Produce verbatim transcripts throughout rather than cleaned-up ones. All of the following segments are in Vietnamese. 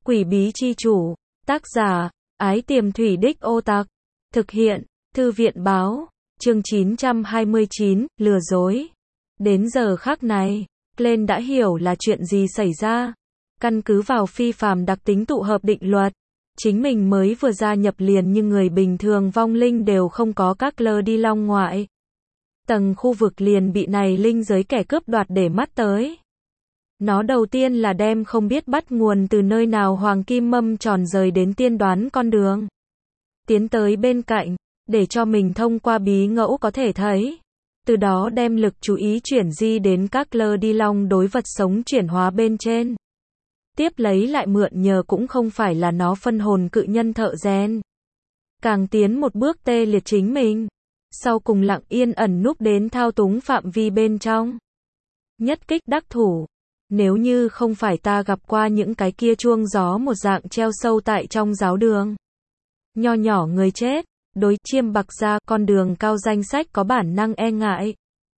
Quỷ bí chi chủ, tác giả, Ái Tiềm Thủy Đích Ô Tặc, thực hiện, Thư viện báo, chương chín trăm hai mươi chín, lừa dối. Đến giờ khắc này, Glenn đã hiểu là chuyện gì xảy ra. Căn cứ vào phi phàm đặc tính tụ hợp định luật, chính mình mới vừa gia nhập liền nhưng người bình thường vong linh đều không có các lơ đi long ngoại. Tầng khu vực liền bị này linh giới kẻ cướp đoạt để mắt tới. Nó đầu tiên là đem không biết bắt nguồn từ nơi nào hoàng kim mâm tròn rời đến tiên đoán con đường. Tiến tới bên cạnh, để cho mình thông qua bí ngẫu có thể thấy. Từ đó đem lực chú ý chuyển di đến các lơ đi long đối vật sống chuyển hóa bên trên. Tiếp lấy lại mượn nhờ cũng không phải là nó phân hồn cự nhân thợ rèn. Càng tiến một bước tê liệt chính mình. Sau cùng lặng yên ẩn núp đến thao túng phạm vi bên trong. Nhất kích đắc thủ. Nếu như không phải ta gặp qua những cái kia chuông gió một dạng treo sâu tại trong giáo đường. Nho nhỏ người chết, đối chiêm bạc ra con đường cao danh sách có bản năng e ngại.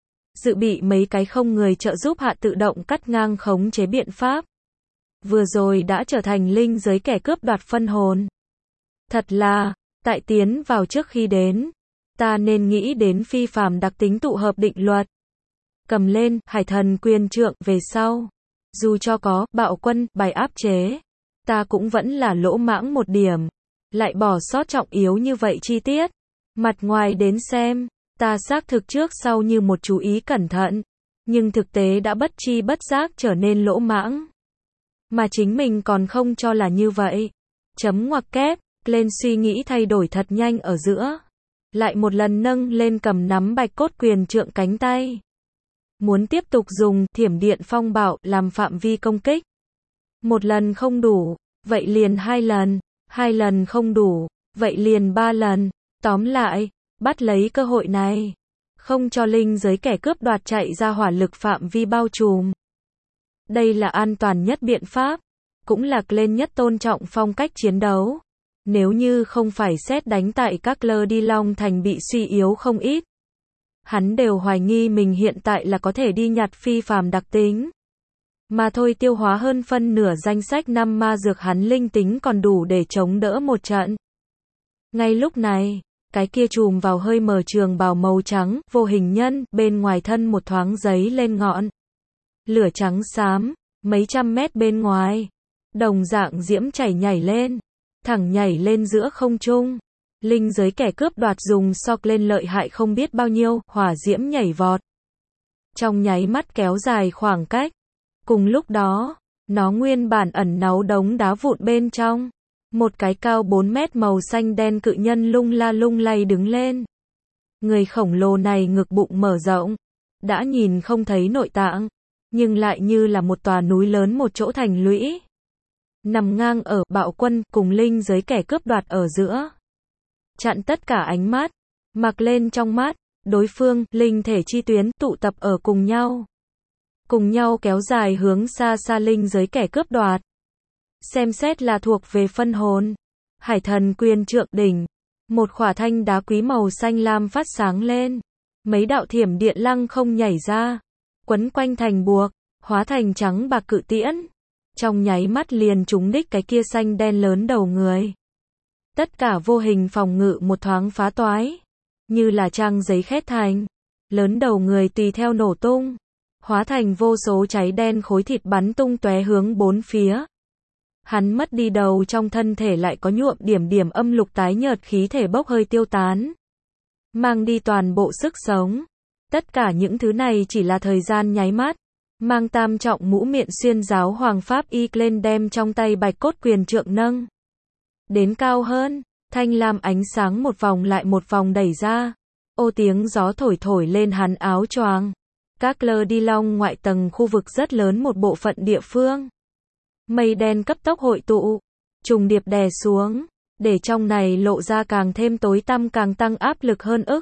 Dự bị mấy cái không người trợ giúp hạ tự động cắt ngang khống chế biện pháp. Vừa rồi đã trở thành linh giới kẻ cướp đoạt phân hồn. Thật là, tại tiến vào trước khi đến, ta nên nghĩ đến phi phàm đặc tính tụ hợp định luật. Cầm lên, hải thần quyền trượng về sau. Dù cho có, bạo quân, bài áp chế. Ta cũng vẫn là lỗ mãng một điểm. Lại bỏ sót trọng yếu như vậy chi tiết. Mặt ngoài đến xem, ta xác thực trước sau như một chú ý cẩn thận. Nhưng thực tế đã bất chi bất giác trở nên lỗ mãng. Mà chính mình còn không cho là như vậy. Chấm ngoặc kép, lên suy nghĩ thay đổi thật nhanh ở giữa. Lại một lần nâng lên cầm nắm bạch cốt quyền trượng cánh tay. Muốn tiếp tục dùng thiểm điện phong bạo làm phạm vi công kích. Một lần không đủ, vậy liền hai lần. Hai lần không đủ, vậy liền ba lần. Tóm lại, bắt lấy cơ hội này. Không cho linh giới kẻ cướp đoạt chạy ra hỏa lực phạm vi bao trùm. Đây là an toàn nhất biện pháp. Cũng là lên nhất tôn trọng phong cách chiến đấu. Nếu như không phải xét đánh tại các lơ đi long thành bị suy yếu không ít. Hắn đều hoài nghi mình hiện tại là có thể đi nhặt phi phàm đặc tính. Mà thôi tiêu hóa hơn phân nửa danh sách năm ma dược hắn linh tính còn đủ để chống đỡ một trận. Ngay lúc này, cái kia chùm vào hơi mờ trường bào màu trắng, vô hình nhân, bên ngoài thân một thoáng giấy lên ngọn. Lửa trắng xám, mấy trăm mét bên ngoài. Đồng dạng diễm chảy nhảy lên. Thẳng nhảy lên giữa không trung. Linh giới kẻ cướp đoạt dùng sọc lên lợi hại không biết bao nhiêu, hỏa diễm nhảy vọt. Trong nháy mắt kéo dài khoảng cách. Cùng lúc đó, nó nguyên bản ẩn náu đống đá vụn bên trong. Một cái cao bốn mét màu xanh đen cự nhân lung la lung lay đứng lên. Người khổng lồ này ngực bụng mở rộng. Đã nhìn không thấy nội tạng. Nhưng lại như là một tòa núi lớn một chỗ thành lũy. Nằm ngang ở bạo quân cùng linh giới kẻ cướp đoạt ở giữa. Chặn tất cả ánh mắt. Mặc lên trong mắt. Đối phương, linh thể chi tuyến, tụ tập ở cùng nhau. Cùng nhau kéo dài hướng xa xa linh giới kẻ cướp đoạt. Xem xét là thuộc về phân hồn. Hải thần quyền trượng đỉnh. Một khỏa thanh đá quý màu xanh lam phát sáng lên. Mấy đạo thiểm điện lăng không nhảy ra. Quấn quanh thành buộc. Hóa thành trắng bạc cự tiễn. Trong nháy mắt liền trúng đích cái kia xanh đen lớn đầu người. Tất cả vô hình phòng ngự một thoáng phá toái. Như là trang giấy khét thành. Lớn đầu người tùy theo nổ tung. Hóa thành vô số cháy đen khối thịt bắn tung tóe hướng bốn phía. Hắn mất đi đầu trong thân thể lại có nhuộm điểm điểm âm lục tái nhợt khí thể bốc hơi tiêu tán. Mang đi toàn bộ sức sống. Tất cả những thứ này chỉ là thời gian nháy mắt. Mang tam trọng mũ miệng xuyên giáo hoàng pháp y lên đem trong tay bạch cốt quyền trượng nâng. Đến cao hơn, thanh lam ánh sáng một vòng lại một vòng đẩy ra. Ô tiếng gió thổi thổi lên hắn áo choàng. Các lơ đi long ngoại tầng khu vực rất lớn một bộ phận địa phương. Mây đen cấp tốc hội tụ, trùng điệp đè xuống, để trong này lộ ra càng thêm tối tăm càng tăng áp lực hơn ức.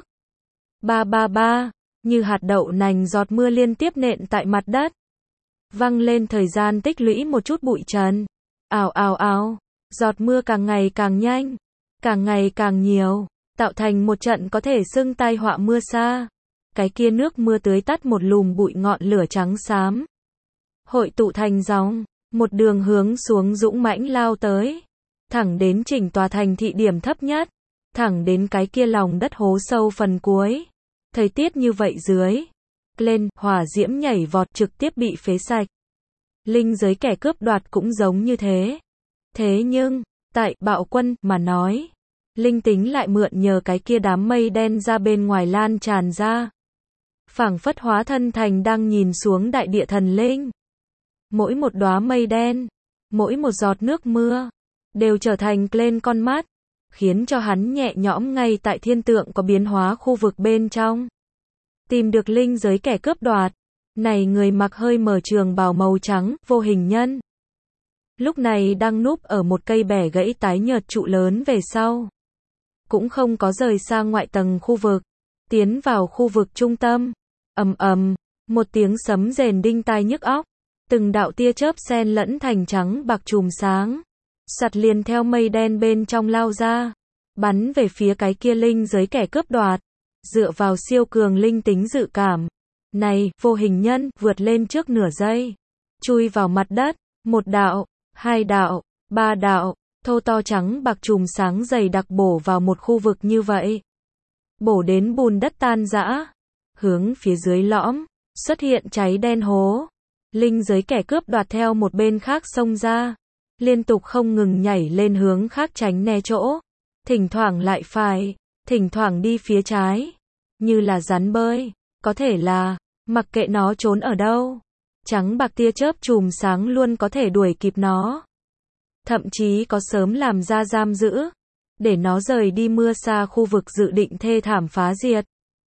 Ba ba ba, như hạt đậu nành giọt mưa liên tiếp nện tại mặt đất. Văng lên thời gian tích lũy một chút bụi trần. Ào ào ào, giọt mưa càng ngày càng nhanh, càng ngày càng nhiều, tạo thành một trận có thể xưng tai họa mưa sa. Cái kia nước mưa tưới tắt một lùm bụi ngọn lửa trắng xám. Hội tụ thành dòng, một đường hướng xuống dũng mãnh lao tới, thẳng đến chỉnh tòa thành thị điểm thấp nhất, thẳng đến cái kia lòng đất hố sâu phần cuối. Thời tiết như vậy dưới, lên, hỏa diễm nhảy vọt trực tiếp bị phế sạch. Linh giới kẻ cướp đoạt cũng giống như thế. Thế nhưng, tại bạo quân mà nói, linh tính lại mượn nhờ cái kia đám mây đen ra bên ngoài lan tràn ra. Phảng phất hóa thân thành đang nhìn xuống đại địa thần linh. Mỗi một đóa mây đen, mỗi một giọt nước mưa, đều trở thành lên con mắt, khiến cho hắn nhẹ nhõm ngay tại thiên tượng có biến hóa khu vực bên trong. Tìm được linh giới kẻ cướp đoạt, này người mặc hơi mờ trường bào màu trắng, vô hình nhân. Lúc này đang núp ở một cây bẻ gãy tái nhợt trụ lớn về sau. Cũng không có rời xa ngoại tầng khu vực, tiến vào khu vực trung tâm. Ầm ầm, một tiếng sấm rền đinh tai nhức óc, từng đạo tia chớp xen lẫn thành trắng bạc chùm sáng, sạt liền theo mây đen bên trong lao ra, bắn về phía cái kia linh giới kẻ cướp đoạt. Dựa vào siêu cường linh tính dự cảm, này, vô hình nhân, vượt lên trước nửa giây, chui vào mặt đất, một đạo, hai đạo, ba đạo, thô to trắng bạc chùm sáng dày đặc bổ vào một khu vực như vậy. Bổ đến bùn đất tan rã, hướng phía dưới lõm, xuất hiện cháy đen hố. Linh giới kẻ cướp đoạt theo một bên khác xông ra, liên tục không ngừng nhảy lên hướng khác tránh né chỗ, thỉnh thoảng lại phải, thỉnh thoảng đi phía trái, như là rắn bơi, có thể là, mặc kệ nó trốn ở đâu, trắng bạc tia chớp chùm sáng luôn có thể đuổi kịp nó. Thậm chí có sớm làm ra giam giữ, để nó rời đi mưa xa khu vực dự định thê thảm phá diệt.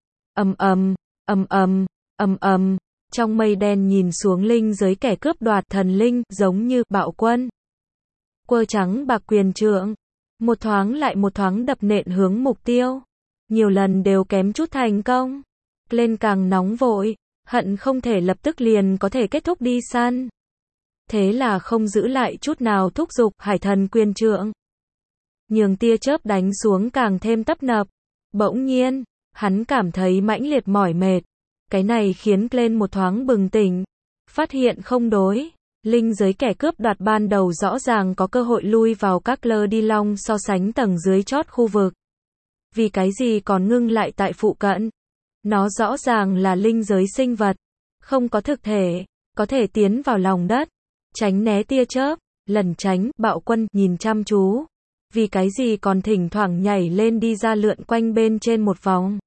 Ầm ầm, ầm ầm, ầm ầm, trong mây đen nhìn xuống linh giới kẻ cướp đoạt thần linh, giống như bạo quân. Quơ trắng bạc quyền trượng, một thoáng lại một thoáng đập nện hướng mục tiêu, nhiều lần đều kém chút thành công. Lên càng nóng vội, hận không thể lập tức liền có thể kết thúc đi săn. Thế là không giữ lại chút nào thúc giục hải thần quyền trượng. Nhường tia chớp đánh xuống càng thêm tấp nập. Bỗng nhiên, hắn cảm thấy mãnh liệt mỏi mệt. Cái này khiến lên một thoáng bừng tỉnh. Phát hiện không đối. Linh giới kẻ cướp đoạt ban đầu rõ ràng có cơ hội lui vào các lơ đi long so sánh tầng dưới chót khu vực. Vì cái gì còn ngưng lại tại phụ cận? Nó rõ ràng là linh giới sinh vật. Không có thực thể, có thể tiến vào lòng đất. Tránh né tia chớp, lần tránh, bạo quân, nhìn chăm chú. Vì cái gì còn thỉnh thoảng nhảy lên đi ra lượn quanh bên trên một vòng.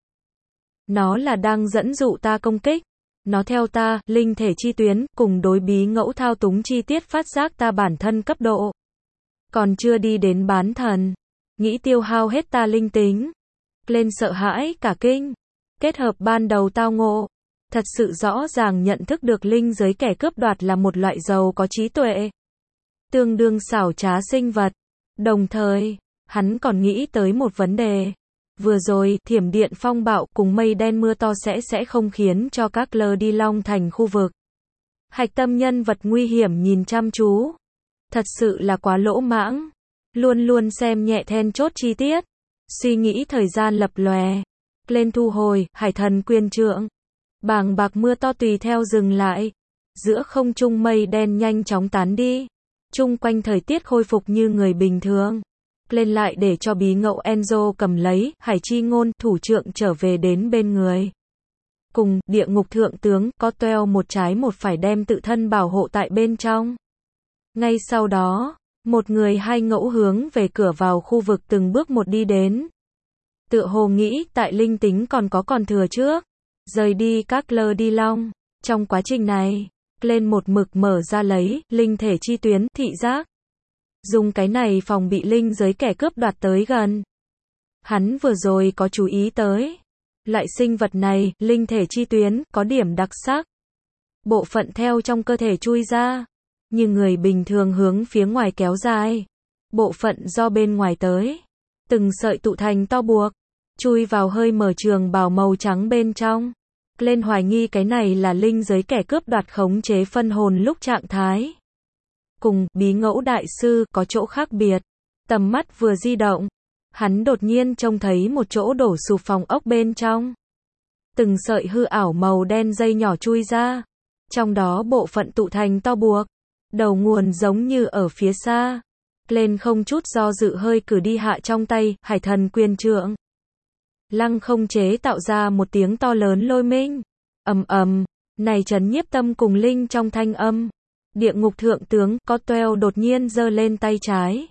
Nó là đang dẫn dụ ta công kích. Nó theo ta, linh thể chi tuyến, cùng đối bí ngẫu thao túng chi tiết phát giác ta bản thân cấp độ. Còn chưa đi đến bán thần. Nghĩ tiêu hao hết ta linh tính. Lên sợ hãi, cả kinh. Kết hợp ban đầu tao ngộ. Thật sự rõ ràng nhận thức được linh giới kẻ cướp đoạt là một loại giàu có trí tuệ. Tương đương xảo trá sinh vật. Đồng thời, hắn còn nghĩ tới một vấn đề. Vừa rồi, thiểm điện phong bạo cùng mây đen mưa to sẽ sẽ không khiến cho các lơ đi long thành khu vực. Hạch tâm nhân vật nguy hiểm nhìn chăm chú. Thật sự là quá lỗ mãng. Luôn luôn xem nhẹ then chốt chi tiết. Suy nghĩ thời gian lập lòe. Lên thu hồi, hải thần quyền trượng. Bàng bạc mưa to tùy theo dừng lại. Giữa không trung mây đen nhanh chóng tán đi. Chung quanh thời tiết khôi phục như người bình thường. Lên lại để cho bí ngẫu Enzo cầm lấy, hải chi ngôn, thủ trượng trở về đến bên người. Cùng, địa ngục thượng tướng, có toeo một trái một phải đem tự thân bảo hộ tại bên trong. Ngay sau đó, một người hai ngẫu hướng về cửa vào khu vực từng bước một đi đến. Tựa hồ nghĩ, tại linh tính còn có còn thừa trước. Rời đi các lơ đi long. Trong quá trình này, lên một mực mở ra lấy, linh thể chi tuyến, thị giác. Dùng cái này phòng bị linh giới kẻ cướp đoạt tới gần. Hắn vừa rồi có chú ý tới. Loại sinh vật này, linh thể chi tuyến, có điểm đặc sắc. Bộ phận theo trong cơ thể chui ra. Như người bình thường hướng phía ngoài kéo dài. Bộ phận do bên ngoài tới. Từng sợi tụ thành to buộc. Chui vào hơi mở trường bào màu trắng bên trong. Lên hoài nghi cái này là linh giới kẻ cướp đoạt khống chế phân hồn lúc trạng thái. Cùng, bí ngẫu đại sư, có chỗ khác biệt. Tầm mắt vừa di động. Hắn đột nhiên trông thấy một chỗ đổ sụp phòng ốc bên trong. Từng sợi hư ảo màu đen dây nhỏ chui ra. Trong đó bộ phận tụ thành to buộc. Đầu nguồn giống như ở phía xa. Glenn không chút do dự hơi cử đi hạ trong tay, hải thần quyền trượng. Lăng không chế tạo ra một tiếng to lớn lôi minh. Ầm ầm, này trấn nhiếp tâm cùng linh trong thanh âm. Địa ngục thượng tướng, Cotwell đột nhiên giơ lên tay trái.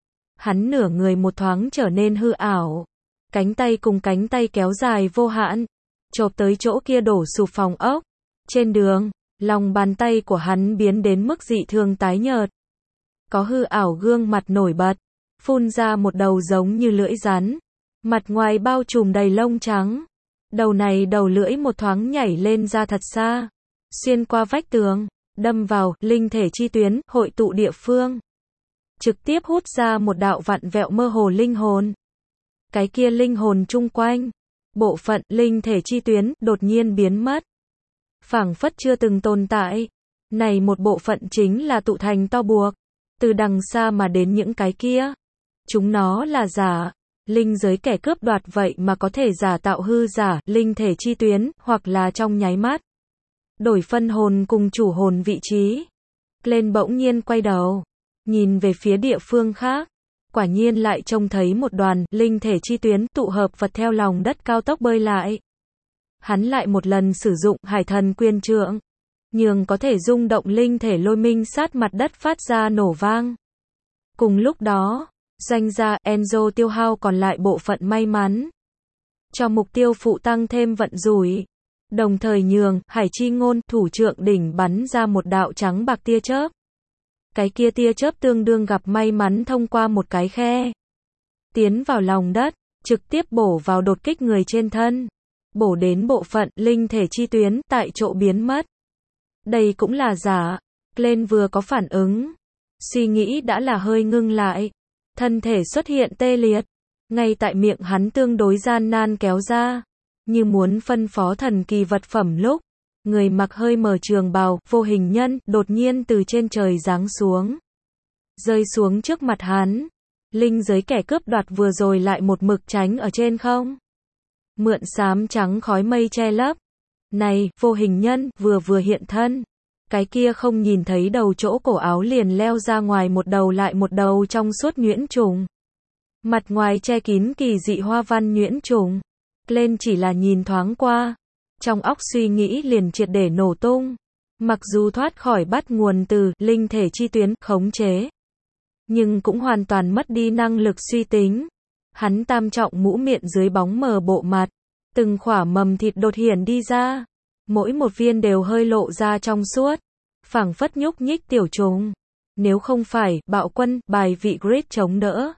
Hắn nửa người một thoáng trở nên hư ảo. Cánh tay cùng cánh tay kéo dài vô hạn. Chộp tới chỗ kia đổ sụp phòng ốc. Trên đường, lòng bàn tay của hắn biến đến mức dị thường tái nhợt. Có hư ảo gương mặt nổi bật. Phun ra một đầu giống như lưỡi rắn. Mặt ngoài bao trùm đầy lông trắng. Đầu này đầu lưỡi một thoáng nhảy lên ra thật xa. Xuyên qua vách tường. Đâm vào, linh thể chi tuyến, hội tụ địa phương. Trực tiếp hút ra một đạo vặn vẹo mơ hồ linh hồn. Cái kia linh hồn chung quanh. Bộ phận, linh thể chi tuyến, đột nhiên biến mất. Phảng phất chưa từng tồn tại. Này một bộ phận chính là tụ thành to buộc. Từ đằng xa mà đến những cái kia. Chúng nó là giả. Linh giới kẻ cướp đoạt vậy mà có thể giả tạo hư giả, linh thể chi tuyến, hoặc là trong nháy mắt. Đổi phân hồn cùng chủ hồn vị trí. Glenn bỗng nhiên quay đầu. Nhìn về phía địa phương khác. Quả nhiên lại trông thấy một đoàn, linh thể chi tuyến, tụ hợp vật theo lòng đất cao tốc bơi lại. Hắn lại một lần sử dụng hải thần quyền trượng. Nhường có thể rung động linh thể lôi minh sát mặt đất phát ra nổ vang. Cùng lúc đó, doanh gia, Enzo tiêu hao còn lại bộ phận may mắn. Cho mục tiêu phụ tăng thêm vận rủi. Đồng thời nhường, hải chi ngôn, thủ trượng đỉnh bắn ra một đạo trắng bạc tia chớp. Cái kia tia chớp tương đương gặp may mắn thông qua một cái khe. Tiến vào lòng đất, trực tiếp bổ vào đột kích người trên thân. Bổ đến bộ phận, linh thể chi tuyến, tại chỗ biến mất. Đây cũng là giả. Glenn vừa có phản ứng. Suy nghĩ đã là hơi ngưng lại. Thân thể xuất hiện tê liệt. Ngay tại miệng hắn tương đối gian nan kéo ra. Như muốn phân phó thần kỳ vật phẩm lúc. Người mặc hơi mờ trường bào, vô hình nhân, đột nhiên từ trên trời giáng xuống. Rơi xuống trước mặt hắn. Linh giới kẻ cướp đoạt vừa rồi lại một mực tránh ở trên không. Mượn xám trắng khói mây che lấp. Này, vô hình nhân, vừa vừa hiện thân. Cái kia không nhìn thấy đầu chỗ cổ áo liền leo ra ngoài một đầu lại một đầu trong suốt nhuyễn trùng. Mặt ngoài che kín kỳ dị hoa văn nhuyễn trùng. Glenn chỉ là nhìn thoáng qua. Trong óc suy nghĩ liền triệt để nổ tung. Mặc dù thoát khỏi bắt nguồn từ linh thể chi tuyến khống chế. Nhưng cũng hoàn toàn mất đi năng lực suy tính. Hắn tam trọng mũ miệng dưới bóng mờ bộ mặt. Từng khỏa mầm thịt đột hiển đi ra. Mỗi một viên đều hơi lộ ra trong suốt. Phảng phất nhúc nhích tiểu trùng. Nếu không phải, bạo quân, bài vị grid chống đỡ.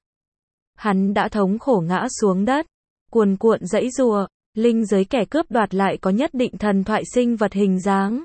Hắn đã thống khổ ngã xuống đất. Cuồn cuộn dãy rùa. Linh giới kẻ cướp đoạt lại có nhất định thần thoại sinh vật hình dáng.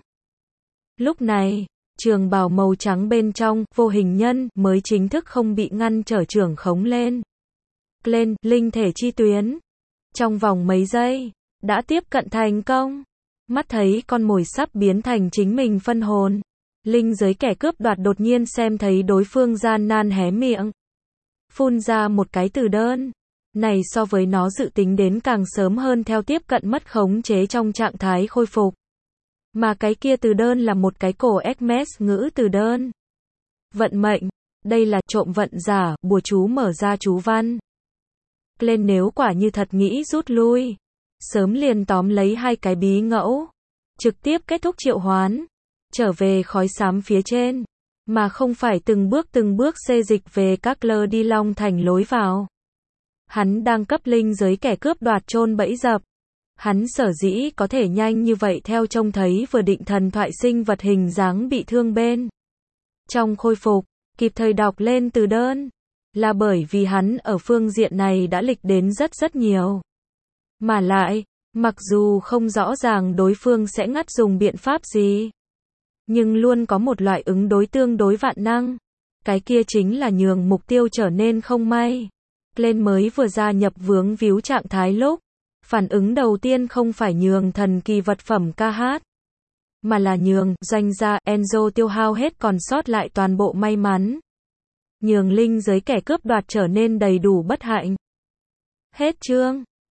Lúc này, trường bào màu trắng bên trong, vô hình nhân, mới chính thức không bị ngăn trở trưởng khống lên. Glenn, linh thể chi tuyến. Trong vòng mấy giây, đã tiếp cận thành công. Mắt thấy con mồi sắp biến thành chính mình phân hồn. Linh giới kẻ cướp đoạt đột nhiên xem thấy đối phương gian nan hé miệng. Phun ra một cái từ đơn. Này so với nó dự tính đến càng sớm hơn theo tiếp cận mất khống chế trong trạng thái khôi phục. Mà cái kia từ đơn là một cái cổ Hermes ngữ từ đơn. Vận mệnh. Đây là trộm vận giả, bùa chú mở ra chú văn. Glenn nếu quả như thật nghĩ rút lui. Sớm liền tóm lấy hai cái bí ngẫu. Trực tiếp kết thúc triệu hoán. Trở về khói xám phía trên. Mà không phải từng bước từng bước xê dịch về các lơ đi long thành lối vào. Hắn đang cấp linh giới kẻ cướp đoạt chôn bẫy dập. Hắn sở dĩ có thể nhanh như vậy theo trông thấy vừa định thần thoại sinh vật hình dáng bị thương bên. Trong khôi phục, kịp thời đọc lên từ đơn. Là bởi vì hắn ở phương diện này đã lịch đến rất rất nhiều. Mà lại, mặc dù không rõ ràng đối phương sẽ ngắt dùng biện pháp gì. Nhưng luôn có một loại ứng đối tương đối vạn năng. Cái kia chính là nhường mục tiêu trở nên không may. Glenn mới vừa gia nhập vướng víu trạng thái lúc. Phản ứng đầu tiên không phải nhường thần kỳ vật phẩm ca hát. Mà là nhường, doanh gia, Enzo tiêu hao hết còn sót lại toàn bộ may mắn. Nhường linh giới kẻ cướp đoạt trở nên đầy đủ bất hạnh. Hết chương.